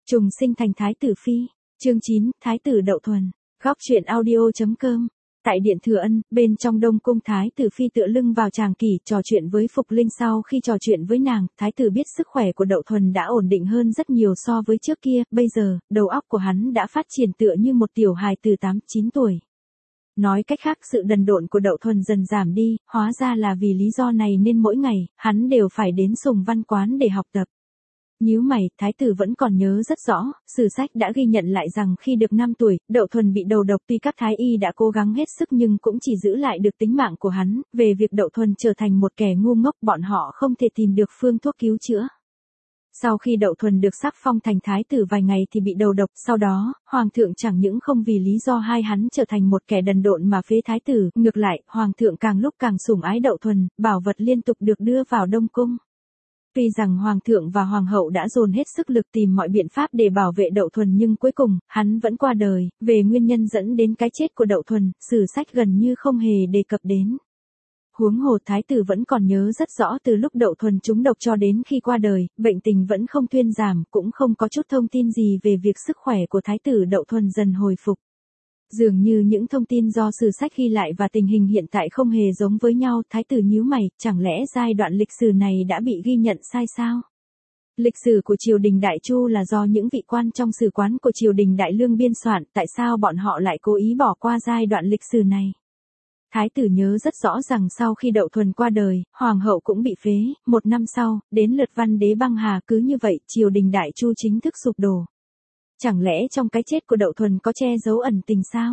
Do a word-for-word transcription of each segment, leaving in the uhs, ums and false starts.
Trùng sinh thành Thái tử Phi. Chương chín, Thái tử Đậu Thuần. Góc truyện audio.com. Tại Điện Thừa Ân, bên trong Đông Cung, Thái tử Phi tựa lưng vào tràng kỷ, trò chuyện với Phục Linh. Sau khi trò chuyện với nàng, Thái tử biết sức khỏe của Đậu Thuần đã ổn định hơn rất nhiều so với trước kia, bây giờ, đầu óc của hắn đã phát triển tựa như một tiểu hài từ tám chín tuổi. Nói cách khác, sự đần độn của Đậu Thuần dần giảm đi, hóa ra là vì lý do này nên mỗi ngày, hắn đều phải đến Sùng Văn Quán để học tập. Nhíu mày, Thái tử vẫn còn nhớ rất rõ, sử sách đã ghi nhận lại rằng khi được năm tuổi, Đậu Thuần bị đầu độc, tuy các thái y đã cố gắng hết sức nhưng cũng chỉ giữ lại được tính mạng của hắn. Về việc Đậu Thuần trở thành một kẻ ngu ngốc, bọn họ không thể tìm được phương thuốc cứu chữa. Sau khi Đậu Thuần được sắc phong thành thái tử vài ngày thì bị đầu độc, sau đó, hoàng thượng chẳng những không vì lý do hai hắn trở thành một kẻ đần độn mà phế thái tử, ngược lại, hoàng thượng càng lúc càng sủng ái Đậu Thuần, bảo vật liên tục được đưa vào Đông Cung. Tuy rằng hoàng thượng và hoàng hậu đã dồn hết sức lực tìm mọi biện pháp để bảo vệ Đậu Thuần nhưng cuối cùng, hắn vẫn qua đời. Về nguyên nhân dẫn đến cái chết của Đậu Thuần, sử sách gần như không hề đề cập đến. Huống hồ thái tử vẫn còn nhớ rất rõ từ lúc Đậu Thuần trúng độc cho đến khi qua đời, bệnh tình vẫn không thuyên giảm, cũng không có chút thông tin gì về việc sức khỏe của thái tử Đậu Thuần dần hồi phục. Dường như những thông tin do sử sách ghi lại và tình hình hiện tại không hề giống với nhau. Thái tử nhíu mày, chẳng lẽ giai đoạn lịch sử này đã bị ghi nhận sai sao? Lịch sử của triều đình Đại Chu là do những vị quan trong sử quán của triều đình Đại Lương biên soạn, tại sao bọn họ lại cố ý bỏ qua giai đoạn lịch sử này? Thái tử nhớ rất rõ rằng sau khi Đậu Thuần qua đời, hoàng hậu cũng bị phế, một năm sau, đến lượt văn đế băng hà, cứ như vậy, triều đình Đại Chu chính thức sụp đổ. Chẳng lẽ trong cái chết của Đậu Thuần có che giấu ẩn tình sao?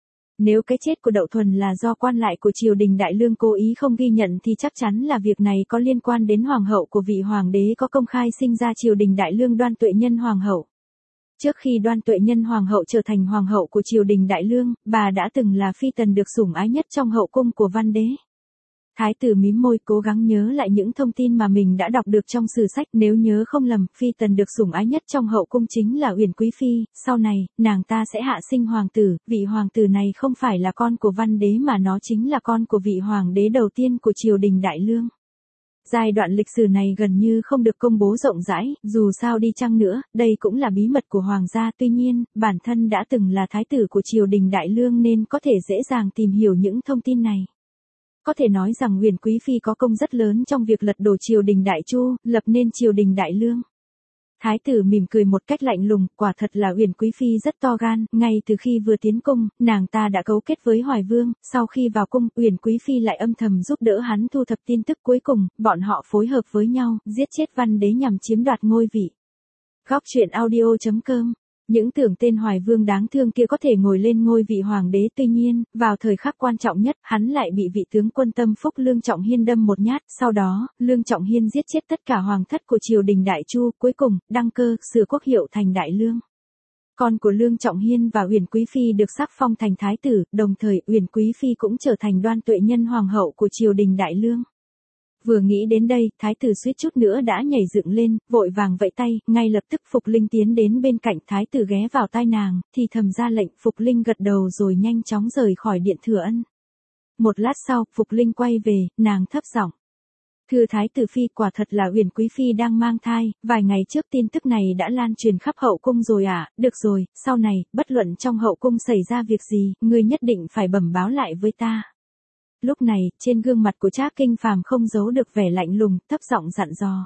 Nếu cái chết của Đậu Thuần là do quan lại của triều đình Đại Lương cố ý không ghi nhận thì chắc chắn là việc này có liên quan đến hoàng hậu của vị hoàng đế có công khai sinh ra triều đình Đại Lương, Đoan Tuệ Nhân hoàng hậu. Trước khi Đoan Tuệ Nhân hoàng hậu trở thành hoàng hậu của triều đình Đại Lương, bà đã từng là phi tần được sủng ái nhất trong hậu cung của văn đế. Thái tử mím môi cố gắng nhớ lại những thông tin mà mình đã đọc được trong sử sách. Nếu nhớ không lầm, phi tần được sủng ái nhất trong hậu cung chính là Uyển Quý Phi. Sau này, nàng ta sẽ hạ sinh hoàng tử. Vị hoàng tử này không phải là con của văn đế mà nó chính là con của vị hoàng đế đầu tiên của triều đình Đại Lương. Giai đoạn lịch sử này gần như không được công bố rộng rãi, dù sao đi chăng nữa, đây cũng là bí mật của hoàng gia. Tuy nhiên, bản thân đã từng là thái tử của triều đình Đại Lương nên có thể dễ dàng tìm hiểu những thông tin này. Có thể nói rằng Uyển Quý Phi có công rất lớn trong việc lật đổ triều đình Đại Chu, lập nên triều đình Đại Lương. Thái tử mỉm cười một cách lạnh lùng, quả thật là Uyển Quý Phi rất to gan, ngay từ khi vừa tiến cung, nàng ta đã cấu kết với Hoài Vương, sau khi vào cung, Uyển Quý Phi lại âm thầm giúp đỡ hắn thu thập tin tức, cuối cùng, bọn họ phối hợp với nhau, giết chết văn đế nhằm chiếm đoạt ngôi vị. Góc truyện audio.com. Những tưởng tên Hoài Vương đáng thương kia có thể ngồi lên ngôi vị hoàng đế, tuy nhiên, vào thời khắc quan trọng nhất, hắn lại bị vị tướng quân tâm phúc Lương Trọng Hiên đâm một nhát, sau đó, Lương Trọng Hiên giết chết tất cả hoàng thất của triều đình Đại Chu, cuối cùng, đăng cơ, sửa quốc hiệu thành Đại Lương. Con của Lương Trọng Hiên và Uyển Quý Phi được sắc phong thành thái tử, đồng thời, Uyển Quý Phi cũng trở thành Đoan Tuệ Nhân hoàng hậu của triều đình Đại Lương. Vừa nghĩ đến đây, thái tử suýt chút nữa đã nhảy dựng lên, vội vàng vẫy tay, ngay lập tức Phục Linh tiến đến bên cạnh thái tử ghé vào tai nàng, thì thầm ra lệnh. Phục Linh gật đầu rồi nhanh chóng rời khỏi Điện Thừa Ân. Một lát sau, Phục Linh quay về, nàng thấp giọng. Thưa thái tử Phi, quả thật là Uyển Quý Phi đang mang thai, vài ngày trước tin tức này đã lan truyền khắp hậu cung rồi ạ. À? Được rồi, sau này, bất luận trong hậu cung xảy ra việc gì, ngươi nhất định phải bẩm báo lại với ta. Lúc này, trên gương mặt của Trác Kinh Phàm không giấu được vẻ lạnh lùng, thấp giọng dặn dò.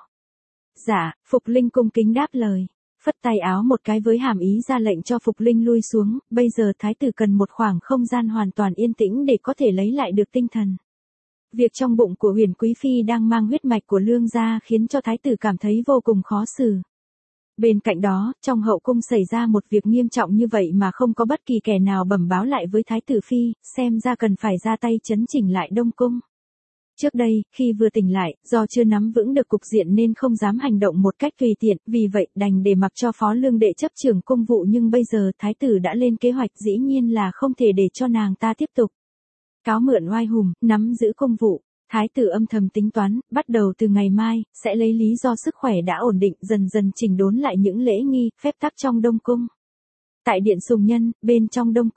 Dạ, Phục Linh cung kính đáp lời. Phất tay áo một cái với hàm ý ra lệnh cho Phục Linh lui xuống, bây giờ thái tử cần một khoảng không gian hoàn toàn yên tĩnh để có thể lấy lại được tinh thần. Việc trong bụng của Uyển Quý Phi đang mang huyết mạch của Lương gia khiến cho thái tử cảm thấy vô cùng khó xử. Bên cạnh đó, trong hậu cung xảy ra một việc nghiêm trọng như vậy mà không có bất kỳ kẻ nào bẩm báo lại với thái tử Phi, xem ra cần phải ra tay chấn chỉnh lại Đông Cung. Trước đây, khi vừa tỉnh lại, do chưa nắm vững được cục diện nên không dám hành động một cách tùy tiện, vì vậy đành để mặc cho Phó Lương Đệ chấp trưởng cung vụ, nhưng bây giờ thái tử đã lên kế hoạch, dĩ nhiên là không thể để cho nàng ta tiếp tục cáo mượn oai hùng, nắm giữ cung vụ. Thái tử âm thầm tính toán, bắt đầu từ ngày mai, sẽ lấy lý do sức khỏe đã ổn định, dần dần chỉnh đốn lại những lễ nghi, phép tắc trong Đông Cung. Tại Điện Sùng Nhân, bên trong Đông Cung,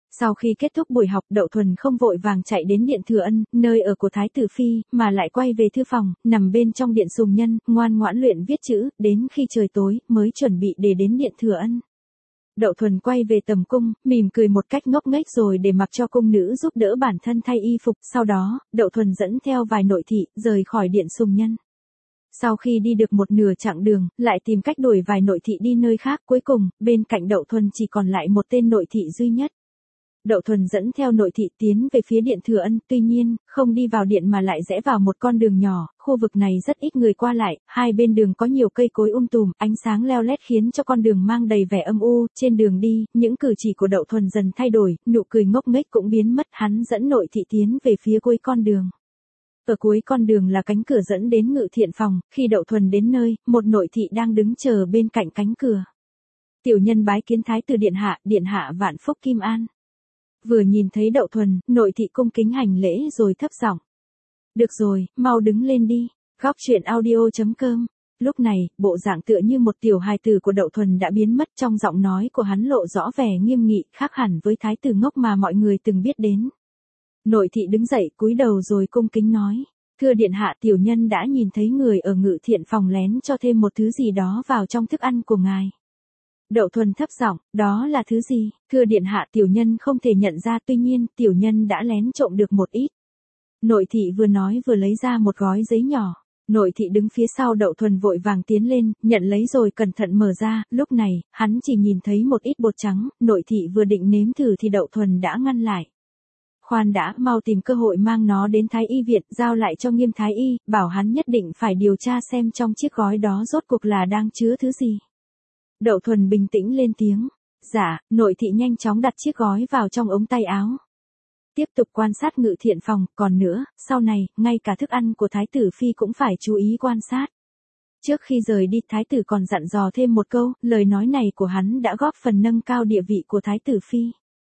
Sau khi kết thúc buổi học, Đậu Thuần không vội vàng chạy đến Điện Thừa Ân, nơi ở của Thái tử Phi, mà lại quay về thư phòng, nằm bên trong điện sùng nhân, ngoan ngoãn luyện viết chữ, đến khi trời tối, mới chuẩn bị để đến Điện Thừa Ân. Đậu Thuần quay về tầm cung, mỉm cười một cách ngốc nghếch rồi để mặc cho cung nữ giúp đỡ bản thân thay y phục, sau đó, Đậu Thuần dẫn theo vài nội thị, rời khỏi điện sùng nhân. Sau khi đi được một nửa chặng đường, lại tìm cách đuổi vài nội thị đi nơi khác, cuối cùng, bên cạnh Đậu Thuần chỉ còn lại một tên nội thị duy nhất. Đậu Thuần dẫn theo nội thị tiến về phía Điện Thừa Ân, tuy nhiên, không đi vào điện mà lại rẽ vào một con đường nhỏ, khu vực này rất ít người qua lại, hai bên đường có nhiều cây cối um tùm, ánh sáng leo lét khiến cho con đường mang đầy vẻ âm u, trên đường đi, những cử chỉ của Đậu Thuần dần thay đổi, nụ cười ngốc nghếch cũng biến mất, hắn dẫn nội thị tiến về phía cuối con đường. Ở cuối con đường là cánh cửa dẫn đến ngự thiện phòng, khi Đậu Thuần đến nơi, một nội thị đang đứng chờ bên cạnh cánh cửa. Tiểu nhân bái kiến Thái tử điện hạ, điện hạ vạn phúc kim an. Vừa nhìn thấy Đậu Thuần, nội thị cung kính hành lễ rồi thấp giọng. Được rồi, mau đứng lên đi. Góc truyện audio chấm com. Lúc này, bộ dạng tựa như một tiểu hài tử của Đậu Thuần đã biến mất, trong giọng nói của hắn lộ rõ vẻ nghiêm nghị, khác hẳn với thái tử ngốc mà mọi người từng biết đến. Nội thị đứng dậy, cúi đầu rồi cung kính nói. Thưa điện hạ, tiểu nhân đã nhìn thấy người ở ngự thiện phòng lén cho thêm một thứ gì đó vào trong thức ăn của ngài. Đậu Thuần thấp giọng, đó là thứ gì? Thưa điện hạ, tiểu nhân không thể nhận ra, tuy nhiên, tiểu nhân đã lén trộm được một ít. Nội thị vừa nói vừa lấy ra một gói giấy nhỏ. Nội thị đứng phía sau Đậu Thuần vội vàng tiến lên, nhận lấy rồi cẩn thận mở ra, lúc này, hắn chỉ nhìn thấy một ít bột trắng, nội thị vừa định nếm thử thì Đậu Thuần đã ngăn lại. Khoan đã, mau tìm cơ hội mang nó đến Thái y viện, giao lại cho Nghiêm Thái y, bảo hắn nhất định phải điều tra xem trong chiếc gói đó rốt cuộc là đang chứa thứ gì. Đậu Thuần bình tĩnh lên tiếng. Dạ, nội thị nhanh chóng đặt chiếc gói vào trong ống tay áo. Tiếp tục quan sát ngự thiện phòng, còn nữa, sau này, ngay cả thức ăn của Thái tử Phi cũng phải chú ý quan sát. Trước khi rời đi, Thái tử còn dặn dò thêm một câu, lời nói này của hắn đã góp phần nâng cao địa vị của Thái tử Phi.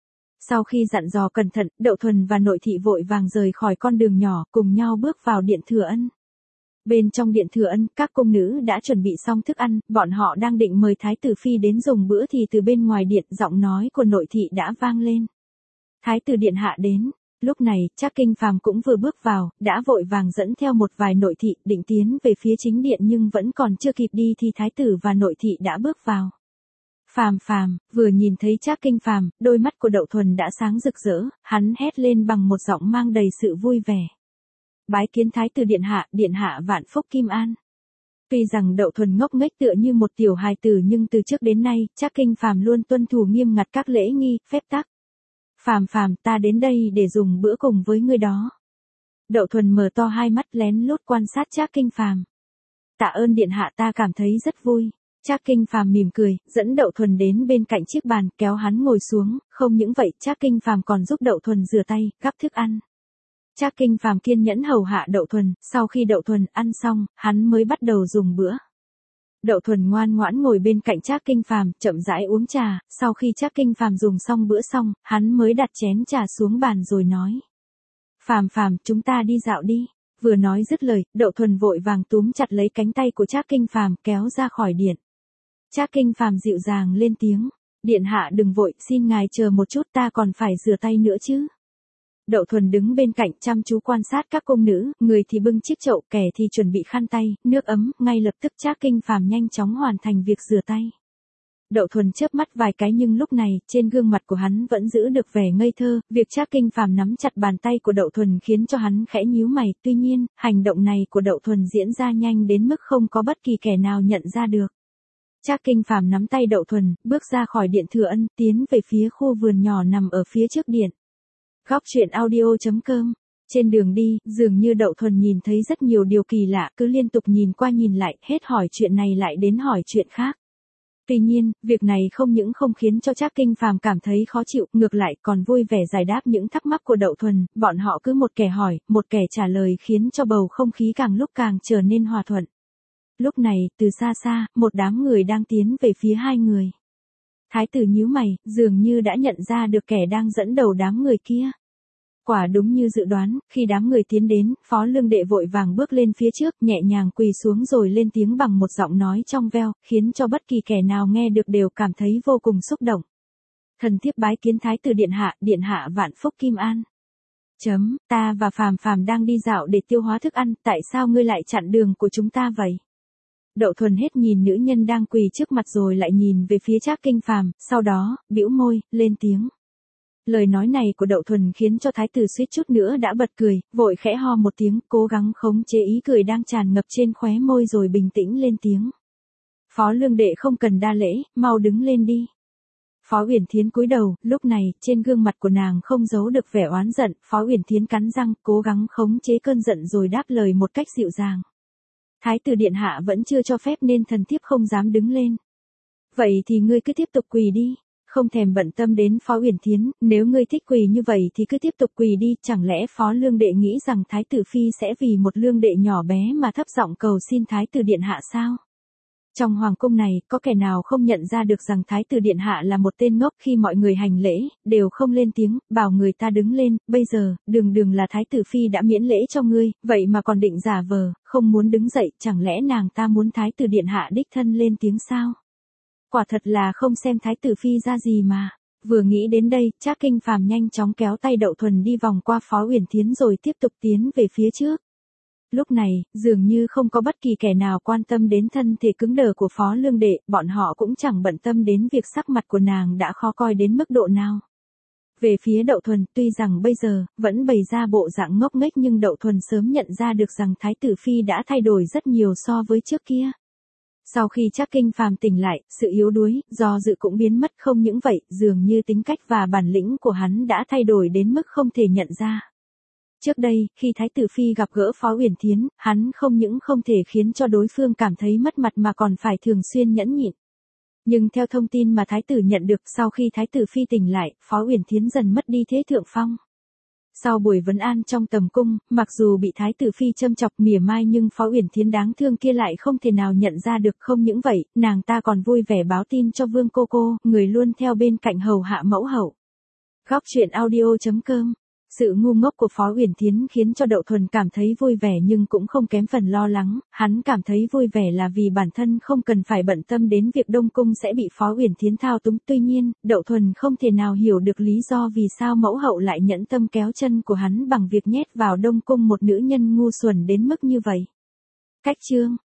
Sau khi dặn dò cẩn thận, Đậu Thuần và nội thị vội vàng rời khỏi con đường nhỏ, cùng nhau bước vào Điện Thừa Ân. Bên trong Điện Thừa Ân, các cung nữ đã chuẩn bị xong thức ăn, bọn họ đang định mời Thái tử Phi đến dùng bữa thì từ bên ngoài điện, giọng nói của nội thị đã vang lên. Thái tử điện hạ đến. Lúc này, Trác Kinh Phàm cũng vừa bước vào, đã vội vàng dẫn theo một vài nội thị, định tiến về phía chính điện nhưng vẫn còn chưa kịp đi thì Thái tử và nội thị đã bước vào. Phàm Phàm, vừa nhìn thấy Trác Kinh Phàm, đôi mắt của Đậu Thuần đã sáng rực rỡ, hắn hét lên bằng một giọng mang đầy sự vui vẻ. Bái kiến Thái tử điện hạ, điện hạ vạn phúc kim an. Tuy rằng Đậu Thuần ngốc nghếch tựa như một tiểu hài tử nhưng từ trước đến nay, Trác Kinh Phàm luôn tuân thủ nghiêm ngặt các lễ nghi, phép tắc. Phàm Phàm, ta đến đây để dùng bữa cùng với ngươi đó. Đậu Thuần mở to hai mắt lén lút quan sát Trác Kinh Phàm. Tạ ơn điện hạ, ta cảm thấy rất vui. Trác Kinh Phàm mỉm cười, dẫn Đậu Thuần đến bên cạnh chiếc bàn, kéo hắn ngồi xuống, không những vậy, Trác Kinh Phàm còn giúp Đậu Thuần rửa tay, gắp thức ăn. Trác Kinh Phàm kiên nhẫn hầu hạ Đậu Thuần, sau khi Đậu Thuần ăn xong, hắn mới bắt đầu dùng bữa. Đậu Thuần ngoan ngoãn ngồi bên cạnh Trác Kinh Phàm, chậm rãi uống trà, sau khi Trác Kinh Phàm dùng xong bữa xong, hắn mới đặt chén trà xuống bàn rồi nói. Phàm Phàm, chúng ta đi dạo đi. Vừa nói dứt lời, Đậu Thuần vội vàng túm chặt lấy cánh tay của Trác Kinh Phàm, kéo ra khỏi điện. Trác Kinh Phàm dịu dàng lên tiếng. Điện hạ đừng vội, xin ngài chờ một chút, ta còn phải rửa tay nữa chứ. Đậu Thuần đứng bên cạnh chăm chú quan sát các cung nữ, người thì bưng chiếc chậu, kẻ thì chuẩn bị khăn tay, nước ấm, ngay lập tức Trác Kinh Phàm nhanh chóng hoàn thành việc rửa tay. Đậu Thuần chớp mắt vài cái nhưng lúc này, trên gương mặt của hắn vẫn giữ được vẻ ngây thơ, việc Trác Kinh Phàm nắm chặt bàn tay của Đậu Thuần khiến cho hắn khẽ nhíu mày, tuy nhiên, hành động này của Đậu Thuần diễn ra nhanh đến mức không có bất kỳ kẻ nào nhận ra được. Trác Kinh Phàm nắm tay Đậu Thuần, bước ra khỏi Điện Thừa Ân, tiến về phía khu vườn nhỏ nằm ở phía trước điện. Góc truyện audio chấm com. Trên đường đi, dường như Đậu Thuần nhìn thấy rất nhiều điều kỳ lạ, cứ liên tục nhìn qua nhìn lại, hết hỏi chuyện này lại đến hỏi chuyện khác. Tuy nhiên, việc này không những không khiến cho Trác Kinh Phàm cảm thấy khó chịu, ngược lại còn vui vẻ giải đáp những thắc mắc của Đậu Thuần, bọn họ cứ một kẻ hỏi, một kẻ trả lời khiến cho bầu không khí càng lúc càng trở nên hòa thuận. Lúc này, từ xa xa, một đám người đang tiến về phía hai người. Thái tử nhíu mày, dường như đã nhận ra được kẻ đang dẫn đầu đám người kia. Quả đúng như dự đoán, khi đám người tiến đến, Phó Lương Đệ vội vàng bước lên phía trước, nhẹ nhàng quỳ xuống rồi lên tiếng bằng một giọng nói trong veo, khiến cho bất kỳ kẻ nào nghe được đều cảm thấy vô cùng xúc động. Thần thiếp bái kiến thái tử điện hạ, điện hạ vạn phúc kim an. Chấm, ta và Phàm Phàm đang đi dạo để tiêu hóa thức ăn, tại sao ngươi lại chặn đường của chúng ta vậy? Đậu Thuần hết nhìn nữ nhân đang quỳ trước mặt rồi lại nhìn về phía Trác Kinh Phàm, sau đó, bĩu môi, lên tiếng. Lời nói này của Đậu Thuần khiến cho thái tử suýt chút nữa đã bật cười, vội khẽ ho một tiếng, cố gắng khống chế ý cười đang tràn ngập trên khóe môi rồi bình tĩnh lên tiếng. Phó Lương đệ không cần đa lễ, mau đứng lên đi. Phó Uyển Thiến cúi đầu, lúc này, trên gương mặt của nàng không giấu được vẻ oán giận, Phó Uyển Thiến cắn răng, cố gắng khống chế cơn giận rồi đáp lời một cách dịu dàng. Thái tử điện hạ vẫn chưa cho phép nên thần thiếp không dám đứng lên. Vậy thì ngươi cứ tiếp tục quỳ đi, không thèm bận tâm đến Phó Uyển Thiến, nếu ngươi thích quỳ như vậy thì cứ tiếp tục quỳ đi, chẳng lẽ Phó Lương đệ nghĩ rằng Thái tử Phi sẽ vì một lương đệ nhỏ bé mà thấp giọng cầu xin Thái tử điện hạ sao? Trong hoàng cung này, có kẻ nào không nhận ra được rằng Thái tử điện hạ là một tên ngốc khi mọi người hành lễ, đều không lên tiếng, bảo người ta đứng lên, bây giờ, đường đường là Thái tử Phi đã miễn lễ cho ngươi, vậy mà còn định giả vờ, không muốn đứng dậy, chẳng lẽ nàng ta muốn Thái tử điện hạ đích thân lên tiếng sao? Quả thật là không xem Thái tử Phi ra gì mà. Vừa nghĩ đến đây, Trác Kinh Phàm nhanh chóng kéo tay Đậu Thuần đi vòng qua Phó Uyển Thiến rồi tiếp tục tiến về phía trước. Lúc này, dường như không có bất kỳ kẻ nào quan tâm đến thân thể cứng đờ của Phó Lương đệ, bọn họ cũng chẳng bận tâm đến việc sắc mặt của nàng đã khó coi đến mức độ nào. Về phía Đậu Thuần, tuy rằng bây giờ, vẫn bày ra bộ dạng ngốc nghếch nhưng Đậu Thuần sớm nhận ra được rằng Thái tử Phi đã thay đổi rất nhiều so với trước kia. Sau khi Trác Kinh Phàm tỉnh lại, sự yếu đuối, do dự cũng biến mất, không những vậy, dường như tính cách và bản lĩnh của hắn đã thay đổi đến mức không thể nhận ra. Trước đây, khi Thái tử Phi gặp gỡ Phó Uyển Thiến, hắn không những không thể khiến cho đối phương cảm thấy mất mặt mà còn phải thường xuyên nhẫn nhịn. Nhưng theo thông tin mà Thái tử nhận được, sau khi Thái tử Phi tỉnh lại, Phó Uyển Thiến dần mất đi thế thượng phong. Sau buổi vấn an trong tầm cung, mặc dù bị Thái tử Phi châm chọc mỉa mai nhưng Phó Uyển Thiến đáng thương kia lại không thể nào nhận ra được, không những vậy, nàng ta còn vui vẻ báo tin cho Vương cô cô, người luôn theo bên cạnh hầu hạ mẫu hậu. Góc truyện audio chấm com. Sự ngu ngốc của Phó Uyển Thiến khiến cho Đậu Thuần cảm thấy vui vẻ nhưng cũng không kém phần lo lắng, hắn cảm thấy vui vẻ là vì bản thân không cần phải bận tâm đến việc Đông Cung sẽ bị Phó Uyển Thiến thao túng, tuy nhiên, Đậu Thuần không thể nào hiểu được lý do vì sao mẫu hậu lại nhẫn tâm kéo chân của hắn bằng việc nhét vào Đông Cung một nữ nhân ngu xuẩn đến mức như vậy. Cách chương